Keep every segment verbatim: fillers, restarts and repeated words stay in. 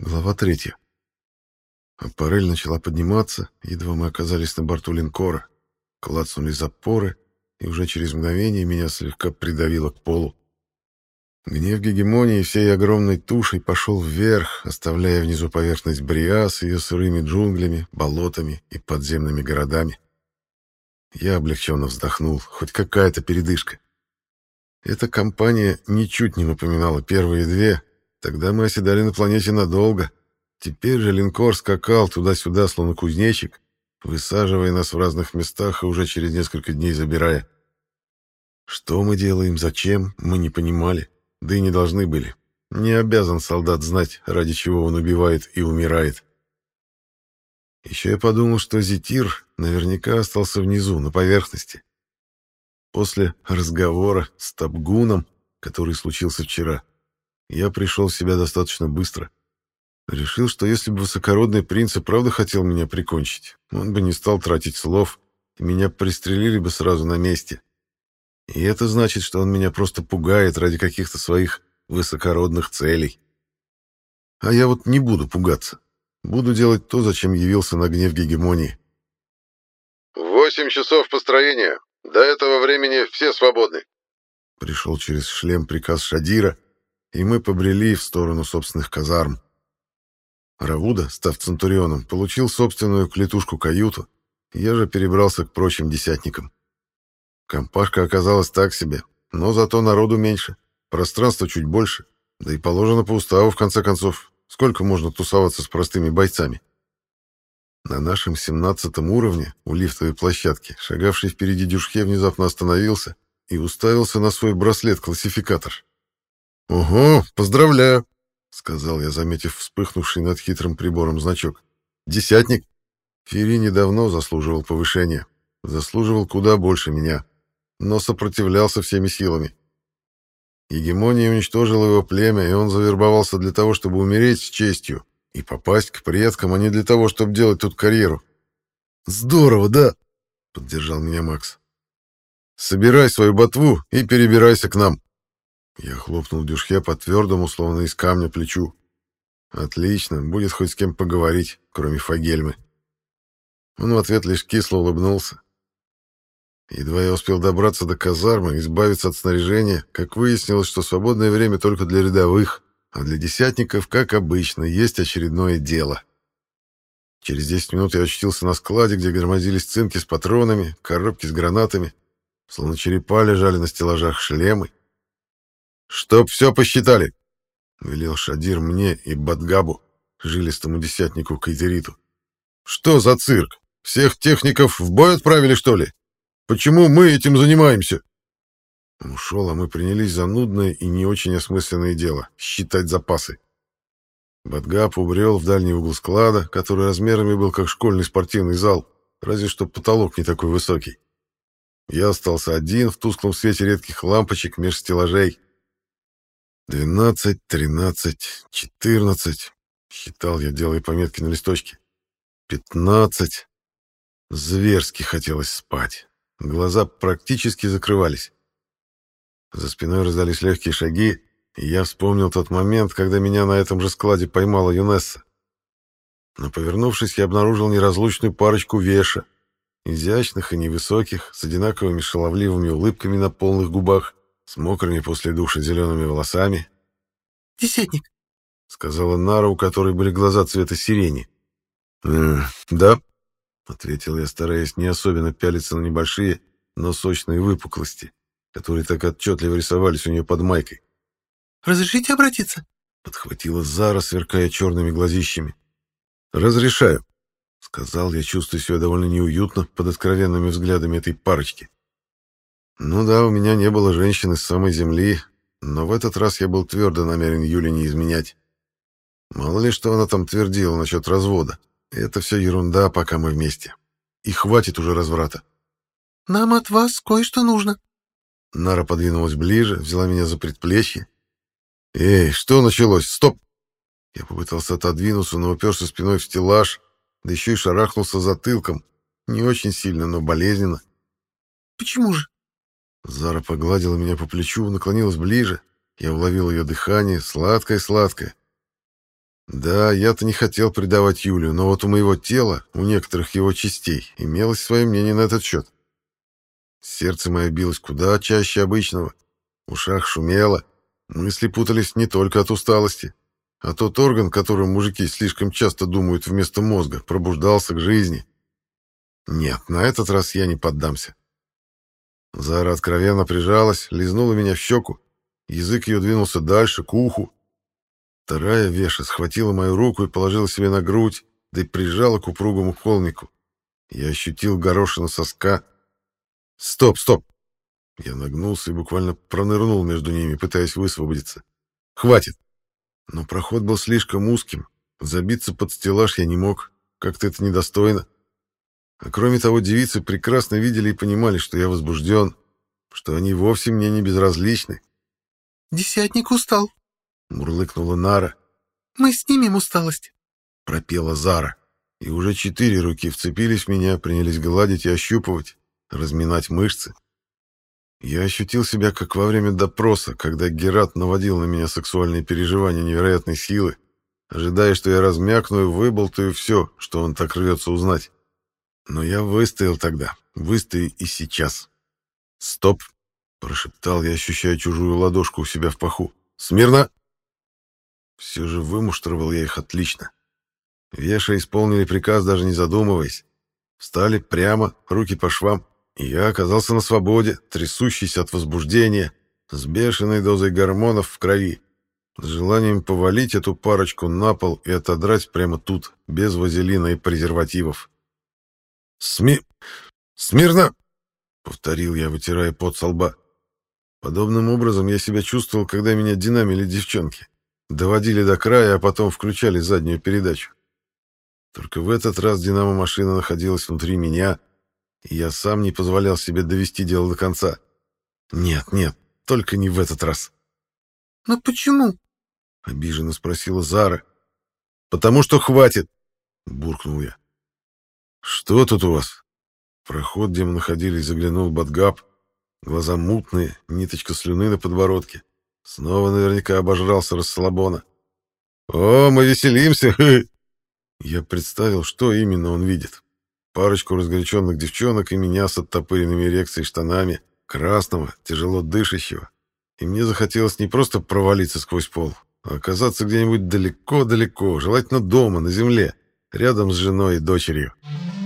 Глава третья. Аппарель начала подниматься, едва мы оказались на борту линкора. Клацнули запоры, и уже через мгновение меня слегка придавило к полу. Гнев гегемонии всей огромной тушей пошел вверх, оставляя внизу поверхность Бриа с ее сырыми джунглями, болотами и подземными городами. Я облегченно вздохнул, хоть какая-то передышка. Эта компания ничуть не напоминала первые две. Тогда мы оседали на планете надолго. Теперь же линкор скакал туда-сюда, словно кузнечик, высаживая нас в разных местах и уже через несколько дней забирая. Что мы делаем, зачем, мы не понимали, да и не должны были. Не обязан солдат знать, ради чего он убивает и умирает. Еще я подумал, что Зетир наверняка остался внизу, на поверхности. После разговора с Табгуном, который случился вчера, я пришел в себя достаточно быстро. Решил, что если бы высокородный принц и правда хотел меня прикончить, он бы не стал тратить слов, и меня пристрелили бы сразу на месте. И это значит, что он меня просто пугает ради каких-то своих высокородных целей. А я вот не буду пугаться. Буду делать то, зачем явился на гнев гегемонии. «Восемь часов построения. До этого времени все свободны». Пришел через шлем приказ Шадира, и мы побрели в сторону собственных казарм. Равуда, став центурионом, получил собственную клетушку-каюту, я же перебрался к прочим десятникам. Компашка оказалась так себе, но зато народу меньше, пространства чуть больше, да и положено по уставу, в конце концов, сколько можно тусоваться с простыми бойцами. На нашем семнадцатом уровне у лифтовой площадки шагавший впереди Дюшхе внезапно остановился и уставился на свой браслет-классификатор. «Ого, поздравляю!» — сказал я, заметив вспыхнувший над хитрым прибором значок. «Десятник!» Фири недавно заслуживал повышения. Заслуживал куда больше меня, но сопротивлялся всеми силами. Гегемония уничтожила его племя, и он завербовался для того, чтобы умереть с честью и попасть к предкам, а не для того, чтобы делать тут карьеру. «Здорово, да!» — поддержал меня Макс. «Собирай свою ботву и перебирайся к нам!» Я хлопнул Дюшхе по твердому, словно из камня, плечу. «Отлично, будет хоть с кем поговорить, кроме Фагельмы». Он в ответ лишь кисло улыбнулся. Едва я успел добраться до казармы и избавиться от снаряжения, как выяснилось, что свободное время только для рядовых, а для десятников, как обычно, есть очередное дело. Через десять минут я очутился на складе, где громоздились цинки с патронами, коробки с гранатами, словно черепа лежали на стеллажах шлемы. «Чтоб все посчитали!» — велел Шадир мне и Бадгабу, жилистому десятнику Кайтериту. «Что за цирк? Всех техников в бой отправили, что ли? Почему мы этим занимаемся?» Он ушел, а мы принялись за нудное и не очень осмысленное дело — считать запасы. Бадгаб убрел в дальний угол склада, который размерами был как школьный спортивный зал, разве что потолок не такой высокий. Я остался один в тусклом свете редких лампочек меж стеллажей. «Двенадцать, тринадцать, четырнадцать», — считал я, делая пометки на листочке. «Пятнадцать». Зверски хотелось спать. Глаза практически закрывались. За спиной раздались легкие шаги, и я вспомнил тот момент, когда меня на этом же складе поймала Юнесса. Но, повернувшись, я обнаружил неразлучную парочку Веша, изящных и невысоких, с одинаковыми шаловливыми улыбками на полных губах, с мокрыми после душа зелеными волосами. «Десятник», — сказала Нара, у которой были глаза цвета сирени. «Э, «Да», — ответил я, стараясь не особенно пялиться на небольшие, но сочные выпуклости, которые так отчетливо рисовались у нее под майкой. «разрешите обратиться?» — подхватила Зара, сверкая черными глазищами. «Разрешаю», — сказал я, чувствуя себя довольно неуютно под откровенными взглядами этой парочки. Ну да, у меня не было женщины с самой земли, но в этот раз я был твердо намерен Юле не изменять. Мало ли, что она там твердила насчет развода. Это все ерунда, пока мы вместе. И хватит уже разврата. «Нам от вас кое-что нужно». Нара подвинулась ближе, взяла меня за предплечье. «Эй, что началось? Стоп!» Я попытался отодвинуться, но уперся спиной в стеллаж, да еще и шарахнулся затылком. Не очень сильно, но болезненно. «Почему же?» Зара погладила меня по плечу, наклонилась ближе. Я уловил ее дыхание, сладкое-сладкое. Да, я-то не хотел предавать Юлию, но вот у моего тела, у некоторых его частей, имелось свое мнение на этот счет. Сердце мое билось куда чаще обычного, в ушах шумело, мысли путались не только от усталости, а тот орган, которым мужики слишком часто думают вместо мозга, пробуждался к жизни. Нет, на этот раз я не поддамся. Зара откровенно прижалась, лизнула меня в щеку, язык ее двинулся дальше, к уху. Вторая веша схватила мою руку и положила себе на грудь, да и прижала к упругому холмику. Я ощутил горошину соска. «Стоп, стоп!» Я нагнулся и буквально пронырнул между ними, пытаясь высвободиться. «Хватит!» Но проход был слишком узким. Забиться под стеллаж я не мог. Как-то это недостойно. А кроме того, девицы прекрасно видели и понимали, что я возбужден, что они вовсе мне не безразличны. «Десятник устал», — мурлыкнула Нара. «Мы снимем усталость», — пропела Зара. И уже четыре руки вцепились в меня, принялись гладить и ощупывать, разминать мышцы. Я ощутил себя, как во время допроса, когда Герат наводил на меня сексуальные переживания невероятной силы, ожидая, что я размякну и выболтаю все, что он так рвется узнать. Но я выстоял тогда, выстою и сейчас. «Стоп!» — прошептал я, ощущая чужую ладошку у себя в паху. «Смирно!» Все же вымуштровал я их отлично. Веша исполнили приказ, даже не задумываясь. Встали прямо, руки по швам, и я оказался на свободе, трясущийся от возбуждения, с бешеной дозой гормонов в крови, с желанием повалить эту парочку на пол и отодрать прямо тут, без вазелина и презервативов. «Сми... Смирно!» — повторил я, вытирая пот со лба. Подобным образом я себя чувствовал, когда меня динамили девчонки. Доводили до края, а потом включали заднюю передачу. Только в этот раз динамо-машина находилась внутри меня, и я сам не позволял себе довести дело до конца. Нет, нет, только не в этот раз. «Но почему?» — обиженно спросила Зара. «Потому что хватит!» — буркнул я. «Что тут у вас?» В проход, где мы находились, заглянул Бадгаб. Глаза мутные, ниточка слюны на подбородке. Снова наверняка обожрался расслабона. «О, мы веселимся!» Я представил, что именно он видит. Парочку разгоряченных девчонок и меня с оттопыренными эрекцией штанами, красного, тяжело дышащего. И мне захотелось не просто провалиться сквозь пол, а оказаться где-нибудь далеко-далеко, желательно дома, на земле, рядом с женой и дочерью.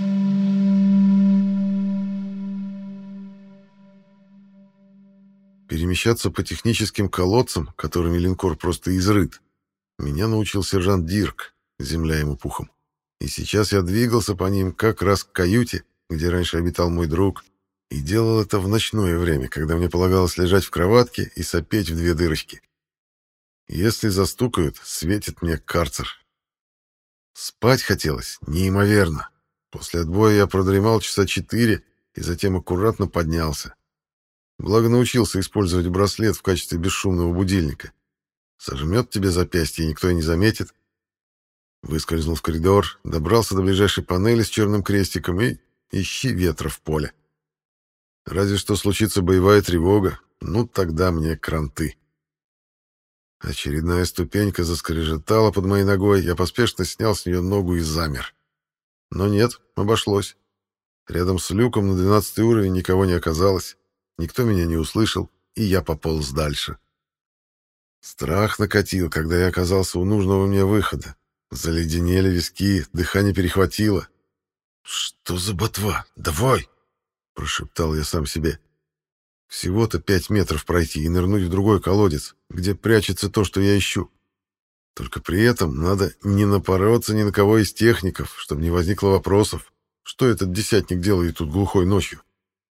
Перемещаться по техническим колодцам, которыми линкор просто изрыт, меня научил сержант Дирк, земля ему пухом. И сейчас я двигался по ним как раз к каюте, где раньше обитал мой друг, и делал это в ночное время, когда мне полагалось лежать в кроватке и сопеть в две дырочки. Если застукают, светит мне карцер. Спать хотелось неимоверно. После отбоя я продремал часа четыре и затем аккуратно поднялся. Благо научился использовать браслет в качестве бесшумного будильника. Сожмет тебе запястье, и никто и не заметит. Выскользнул в коридор, добрался до ближайшей панели с черным крестиком и ищи ветра в поле. Разве что случится боевая тревога, ну тогда мне кранты. Очередная ступенька заскрежетала под моей ногой, я поспешно снял с нее ногу и замер. Но нет, обошлось. Рядом с люком на двенадцатый уровень никого не оказалось, никто меня не услышал, и я пополз дальше. Страх накатил, когда я оказался у нужного мне выхода. Заледенели виски, дыхание перехватило. «Что за ботва? Давай!» — прошептал я сам себе. «Всего-то пять метров пройти и нырнуть в другой колодец, где прячется то, что я ищу. Только при этом надо не напороться ни на кого из техников, чтобы не возникло вопросов, что этот десятник делает тут глухой ночью».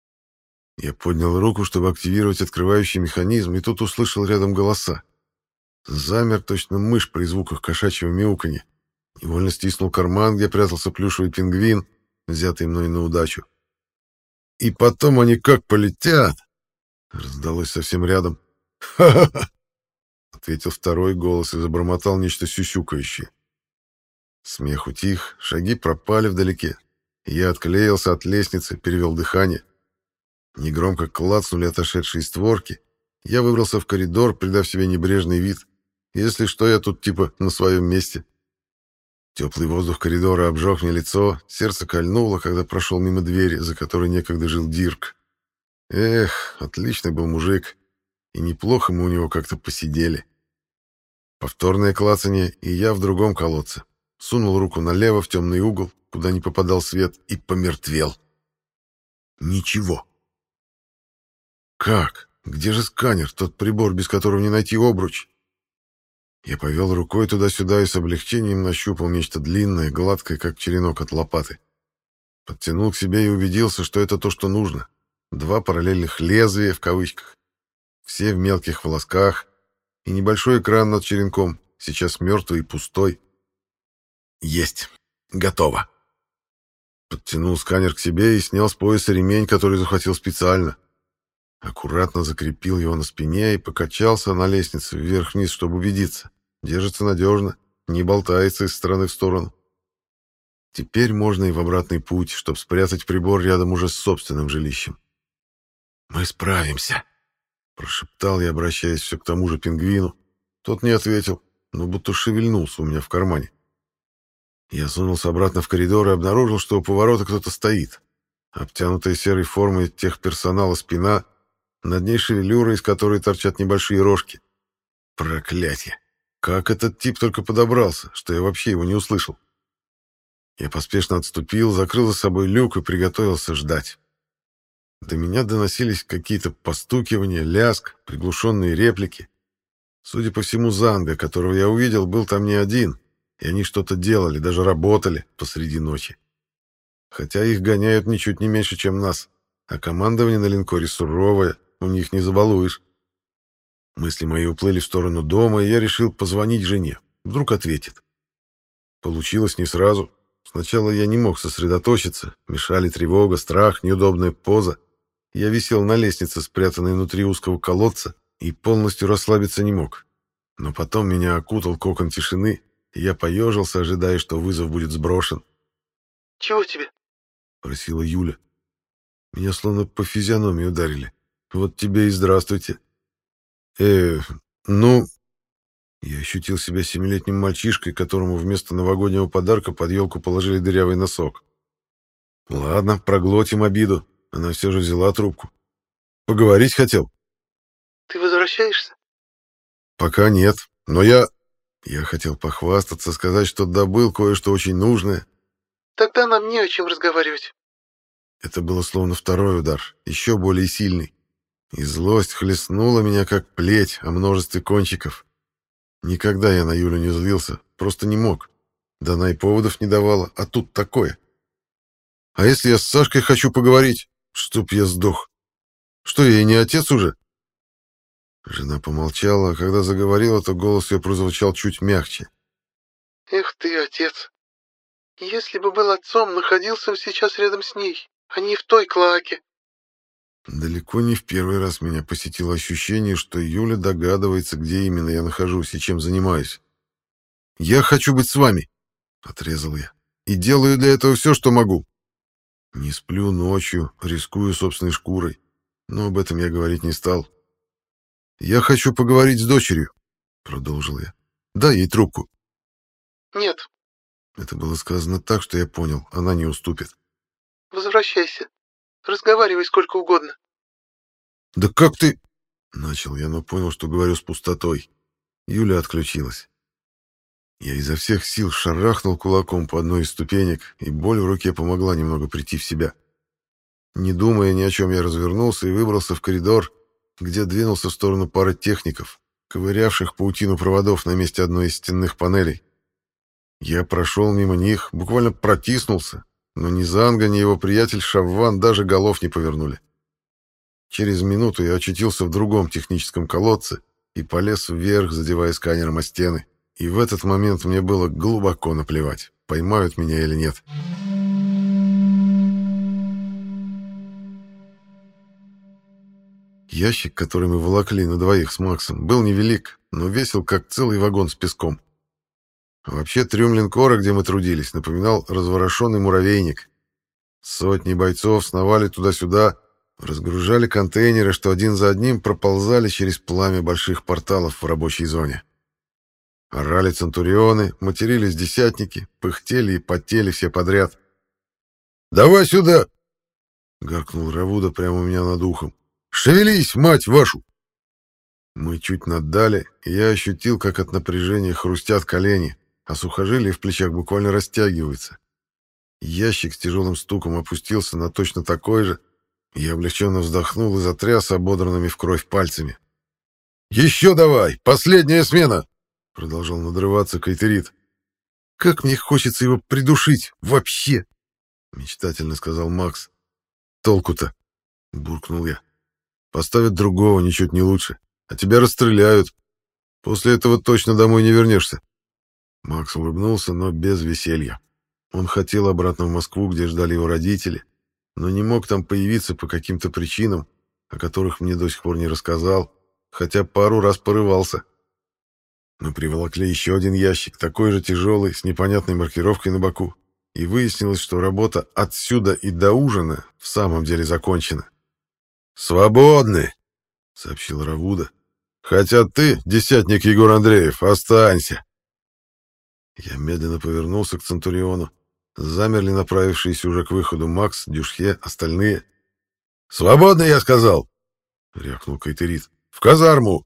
Я поднял руку, чтобы активировать открывающий механизм, и тут услышал рядом голоса. Замер точно мышь при звуках кошачьего мяуканья. Невольно стиснул карман, где прятался плюшевый пингвин, взятый мной на удачу. «И потом они как полетят!» Раздалось совсем рядом. «Ха-ха-ха!» — ответил второй голос и забормотал нечто сюсюкающее. Смех утих, шаги пропали вдалеке. Я отклеился от лестницы, перевел дыхание. Негромко клацнули отошедшие створки. Я выбрался в коридор, придав себе небрежный вид. Если что, я тут типа на своем месте. Теплый воздух коридора обжег мне лицо, сердце кольнуло, когда прошел мимо двери, за которой некогда жил Дирк. Эх, отличный был мужик, и неплохо мы у него как-то посидели. Повторное клацанье, и я в другом колодце. Сунул руку налево в темный угол, куда не попадал свет, и помертвел. Ничего. Как? Где же сканер, тот прибор, без которого не найти обруч? Я повел рукой туда-сюда и с облегчением нащупал нечто длинное, гладкое, как черенок от лопаты. Подтянул к себе и убедился, что это то, что нужно. Два параллельных лезвия, в кавычках, все в мелких волосках, и небольшой экран над черенком, сейчас мертвый и пустой. Есть. Готово. Подтянул сканер к себе и снял с пояса ремень, который захватил специально. Аккуратно закрепил его на спине и покачался на лестнице вверх-вниз, чтобы убедиться. Держится надежно, не болтается из стороны в сторону. Теперь можно и в обратный путь, чтобы спрятать прибор рядом уже с собственным жилищем. «Мы справимся», — прошептал я, обращаясь все к тому же пингвину. Тот не ответил, но будто шевельнулся у меня в кармане. Я сунулся обратно в коридор и обнаружил, что у поворота кто-то стоит. Обтянутая серой формой техперсонала спина, над ней шевелюра, из которой торчат небольшие рожки. Проклятье! Как этот тип только подобрался, что я вообще его не услышал. Я поспешно отступил, закрыл за собой люк и приготовился ждать. До меня доносились какие-то постукивания, лязг, приглушенные реплики. Судя по всему, Занга, которого я увидел, был там не один, и они что-то делали, даже работали посреди ночи. Хотя их гоняют ничуть не меньше, чем нас, а командование на линкоре суровое, у них не забалуешь. Мысли мои уплыли в сторону дома, и я решил позвонить жене. Вдруг ответит. Получилось не сразу. Сначала я не мог сосредоточиться. Мешали тревога, страх, неудобная поза. Я висел на лестнице, спрятанной внутри узкого колодца, и полностью расслабиться не мог. Но потом меня окутал кокон тишины, и я поежился, ожидая, что вызов будет сброшен. «Чего тебе?» — просила Юля. Меня словно по физиономии ударили. Вот тебе и здравствуйте. Э, ну... Я ощутил себя семилетним мальчишкой, которому вместо новогоднего подарка под елку положили дырявый носок. Ладно, проглотим обиду. Она все же взяла трубку. Поговорить хотел? Ты возвращаешься? Пока нет, но я... Я хотел похвастаться, сказать, что добыл кое-что очень нужное. Тогда нам не о чем разговаривать. Это было словно второй удар, еще более сильный. И злость хлестнула меня, как плеть о множестве кончиков. Никогда я на Юлю не злился, просто не мог. Да она и поводов не давала, а тут такое. А если я с Сашкой хочу поговорить, чтоб я сдох? Что, я и не отец уже? Жена помолчала, а когда заговорила, то голос ее прозвучал чуть мягче. Эх ты, отец. Если бы был отцом, находился бы сейчас рядом с ней, а не в той клоаке. Далеко не в первый раз меня посетило ощущение, что Юля догадывается, где именно я нахожусь и чем занимаюсь. «Я хочу быть с вами», — отрезал я, — «и делаю для этого все, что могу. Не сплю ночью, рискую собственной шкурой, но об этом я говорить не стал. Я хочу поговорить с дочерью», — продолжил я. «Дай ей трубку». «Нет». Это было сказано так, что я понял, она не уступит. «Возвращайся. Разговаривай сколько угодно». «Да как ты...» — начал я, но понял, что говорю с пустотой. Юля отключилась. Я изо всех сил шарахнул кулаком по одной из ступенек, и боль в руке помогла немного прийти в себя. Не думая ни о чем, я развернулся и выбрался в коридор, где двинулся в сторону пары техников, ковырявших паутину проводов на месте одной из стенных панелей. Я прошел мимо них, буквально протиснулся, но ни Занга, ни его приятель Шавван даже голов не повернули. Через минуту я очутился в другом техническом колодце и полез вверх, задевая сканером о стены. И в этот момент мне было глубоко наплевать, поймают меня или нет. Ящик, который мы волокли на двоих с Максом, был невелик, но весил, как целый вагон с песком. Вообще трюм линкора, где мы трудились, напоминал разворошенный муравейник. Сотни бойцов сновали туда-сюда, разгружали контейнеры, что один за одним проползали через пламя больших порталов в рабочей зоне. Орали центурионы, матерились десятники, пыхтели и потели все подряд. «Давай сюда!» — гаркнул Равуда прямо у меня над ухом. «Шевелись, мать вашу!» Мы чуть наддали, и я ощутил, как от напряжения хрустят колени, а сухожилия в плечах буквально растягиваются. Ящик с тяжелым стуком опустился на точно такой же, и я облегченно вздохнул и затряс ободранными в кровь пальцами. «Еще давай! Последняя смена!» — продолжал надрываться Кайтерит. «Как мне хочется его придушить! Вообще!» — мечтательно сказал Макс. «Толку-то?» — буркнул я. «Поставят другого, ничуть не лучше. А тебя расстреляют. После этого точно домой не вернешься». Макс улыбнулся, но без веселья. Он хотел обратно в Москву, где ждали его родители, но не мог там появиться по каким-то причинам, о которых мне до сих пор не рассказал, хотя пару раз порывался. Мы приволокли еще один ящик, такой же тяжелый, с непонятной маркировкой на боку, и выяснилось, что работа отсюда и до ужина в самом деле закончена. «Свободны!» — сообщил Равуда. «Хотя ты, десятник Егор Андреев, останься!» Я медленно повернулся к Центуриону. Замерли направившиеся уже к выходу Макс, Дюшхе, остальные. «Свободны, я сказал!» — рявкнул Кайтерит. «В казарму!»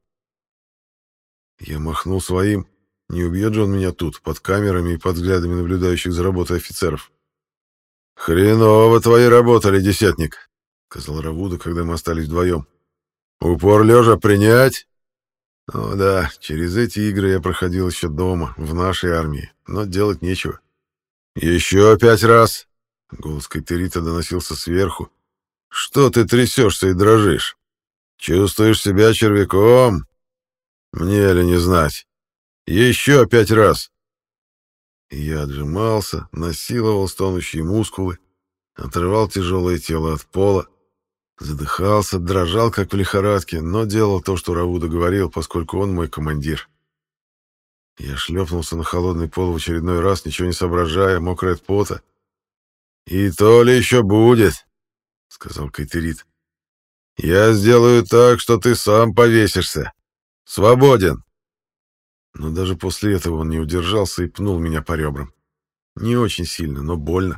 Я махнул своим. Не убьет же он меня тут, под камерами и под взглядами наблюдающих за работой офицеров. «Хреново твои работали, десятник!» — сказал Равуда, когда мы остались вдвоем. «Упор лежа принять?» «Ну да, через эти игры я проходил еще дома, в нашей армии, но делать нечего». «Еще пять раз!» — голос Кайтерита доносился сверху. «Что ты трясешься и дрожишь? Чувствуешь себя червяком? Мне ли не знать? Еще пять раз!» И я отжимался, насиловал стонущие мускулы, отрывал тяжелое тело от пола, задыхался, дрожал, как в лихорадке, но делал то, что Равуда говорил, поскольку он мой командир. Я шлепнулся на холодный пол в очередной раз, ничего не соображая, мокрый от пота. «И то ли еще будет», — сказал Кайтерит. «Я сделаю так, что ты сам повесишься. Свободен». Но даже после этого он не удержался и пнул меня по ребрам. Не очень сильно, но больно.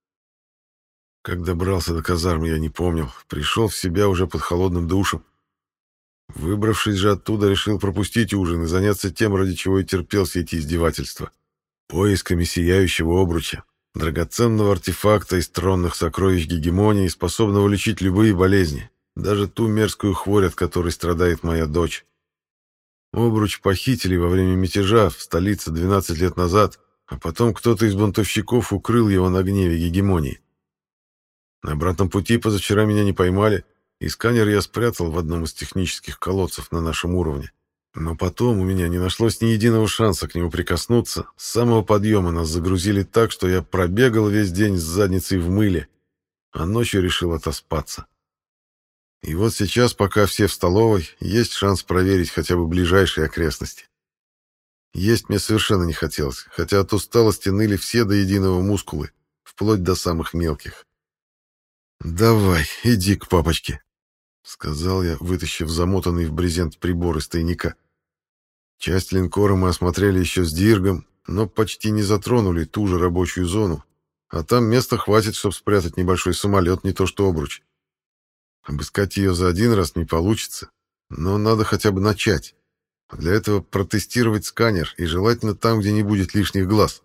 Как добрался до казармы, я не помнил. Пришел в себя уже под холодным душем. Выбравшись же оттуда, решил пропустить ужин и заняться тем, ради чего и терпел все эти издевательства. Поисками сияющего обруча, драгоценного артефакта из тронных сокровищ гегемонии, способного лечить любые болезни, даже ту мерзкую хворь, от которой страдает моя дочь. Обруч похитили во время мятежа в столице двенадцать лет назад, а потом кто-то из бунтовщиков укрыл его на гневе гегемонии. На обратном пути позавчера меня не поймали, и сканер я спрятал в одном из технических колодцев на нашем уровне. Но потом у меня не нашлось ни единого шанса к нему прикоснуться. С самого подъема нас загрузили так, что я пробегал весь день с задницей в мыле, а ночью решил отоспаться. И вот сейчас, пока все в столовой, есть шанс проверить хотя бы ближайшие окрестности. Есть мне совершенно не хотелось, хотя от усталости ныли все до единого мускулы, вплоть до самых мелких. «Давай, иди к папочке», — сказал я, вытащив замотанный в брезент прибор из тайника. Часть линкора мы осмотрели еще с Диргом, но почти не затронули ту же рабочую зону, а там места хватит, чтобы спрятать небольшой самолет, не то что обруч. Обыскать ее за один раз не получится, но надо хотя бы начать. А для этого протестировать сканер, и желательно там, где не будет лишних глаз.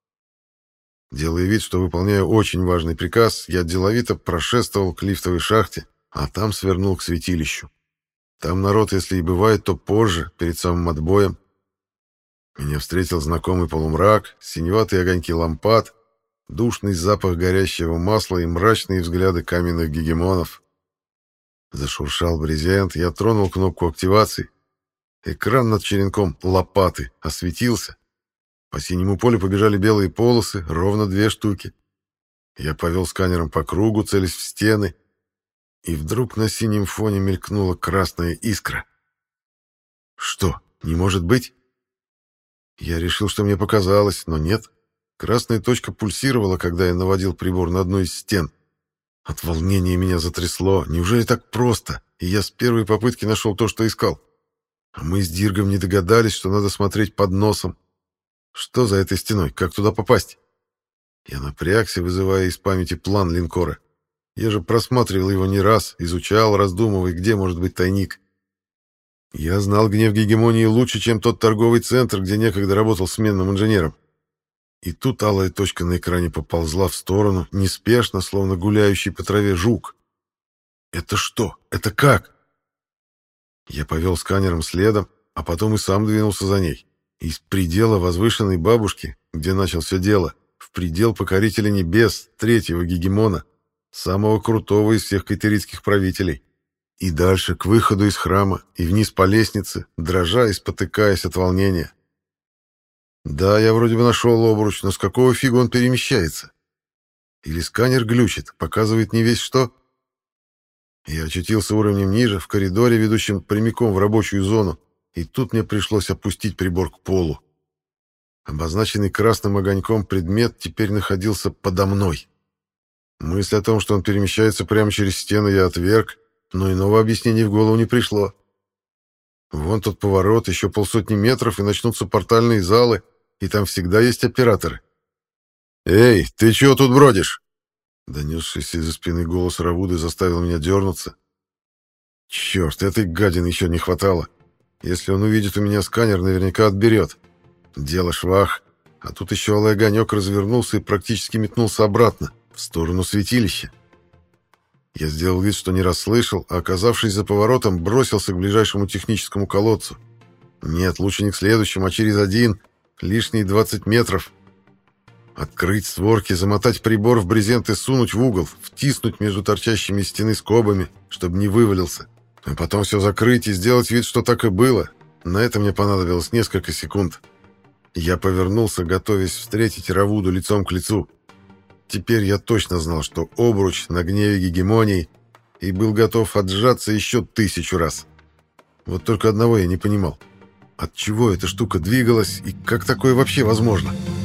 Делая вид, что выполняю очень важный приказ, я деловито прошествовал к лифтовой шахте, а там свернул к святилищу. Там народ, если и бывает, то позже, перед самым отбоем. Меня встретил знакомый полумрак, синеватые огоньки лампад, душный запах горящего масла и мрачные взгляды каменных гегемонов. Зашуршал брезент, я тронул кнопку активации. Экран над черенком лопаты осветился. По синему полю побежали белые полосы, ровно две штуки. Я повел сканером по кругу, целясь в стены, и вдруг на синем фоне мелькнула красная искра. Что, не может быть? Я решил, что мне показалось, но нет. Красная точка пульсировала, когда я наводил прибор на одну из стен. От волнения меня затрясло. Неужели так просто? И я с первой попытки нашел то, что искал. А мы с Диргом не догадались, что надо смотреть под носом. Что за этой стеной? Как туда попасть? Я напрягся, вызывая из памяти план линкора. Я же просматривал его не раз, изучал, раздумывая, где может быть тайник. Я знал гнев гегемонии лучше, чем тот торговый центр, где некогда работал сменным инженером. И тут алая точка на экране поползла в сторону, неспешно, словно гуляющий по траве жук. Это что? Это как? Я повел сканером следом, а потом и сам двинулся за ней. Из предела возвышенной бабушки, где начал все дело, в предел покорителя небес, третьего гегемона, самого крутого из всех кайтерийских правителей. И дальше к выходу из храма и вниз по лестнице, дрожа и спотыкаясь от волнения. Да, я вроде бы нашел обруч, но с какого фига он перемещается? Или сканер глючит, показывает не весь что? Я очутился уровнем ниже, в коридоре, ведущем прямиком в рабочую зону, и тут мне пришлось опустить прибор к полу. Обозначенный красным огоньком предмет теперь находился подо мной. Мысль о том, что он перемещается прямо через стену, я отверг, но иного объяснения в голову не пришло. Вон тот поворот, еще полсотни метров, и начнутся портальные залы, и там всегда есть операторы. «Эй, ты чего тут бродишь?» Донесшийся из-за спины голос Равуды заставил меня дернуться. Черт, этой гадины еще не хватало. Если он увидит у меня сканер, наверняка отберет. Дело швах. А тут еще алый огонек развернулся и практически метнулся обратно, в сторону святилища. Я сделал вид, что не расслышал, а, оказавшись за поворотом, бросился к ближайшему техническому колодцу. Нет, лучше не к следующему, а через один, лишние двадцать метров. Открыть створки, замотать прибор в брезент и сунуть в угол, втиснуть между торчащими из стены скобами, чтобы не вывалился. А потом все закрыть и сделать вид, что так и было. На это мне понадобилось несколько секунд. Я повернулся, готовясь встретить Равуду лицом к лицу. Теперь я точно знал, что обруч на гневе гегемонии, и был готов отжаться еще тысячу раз. Вот только одного я не понимал. Отчего эта штука двигалась и как такое вообще возможно?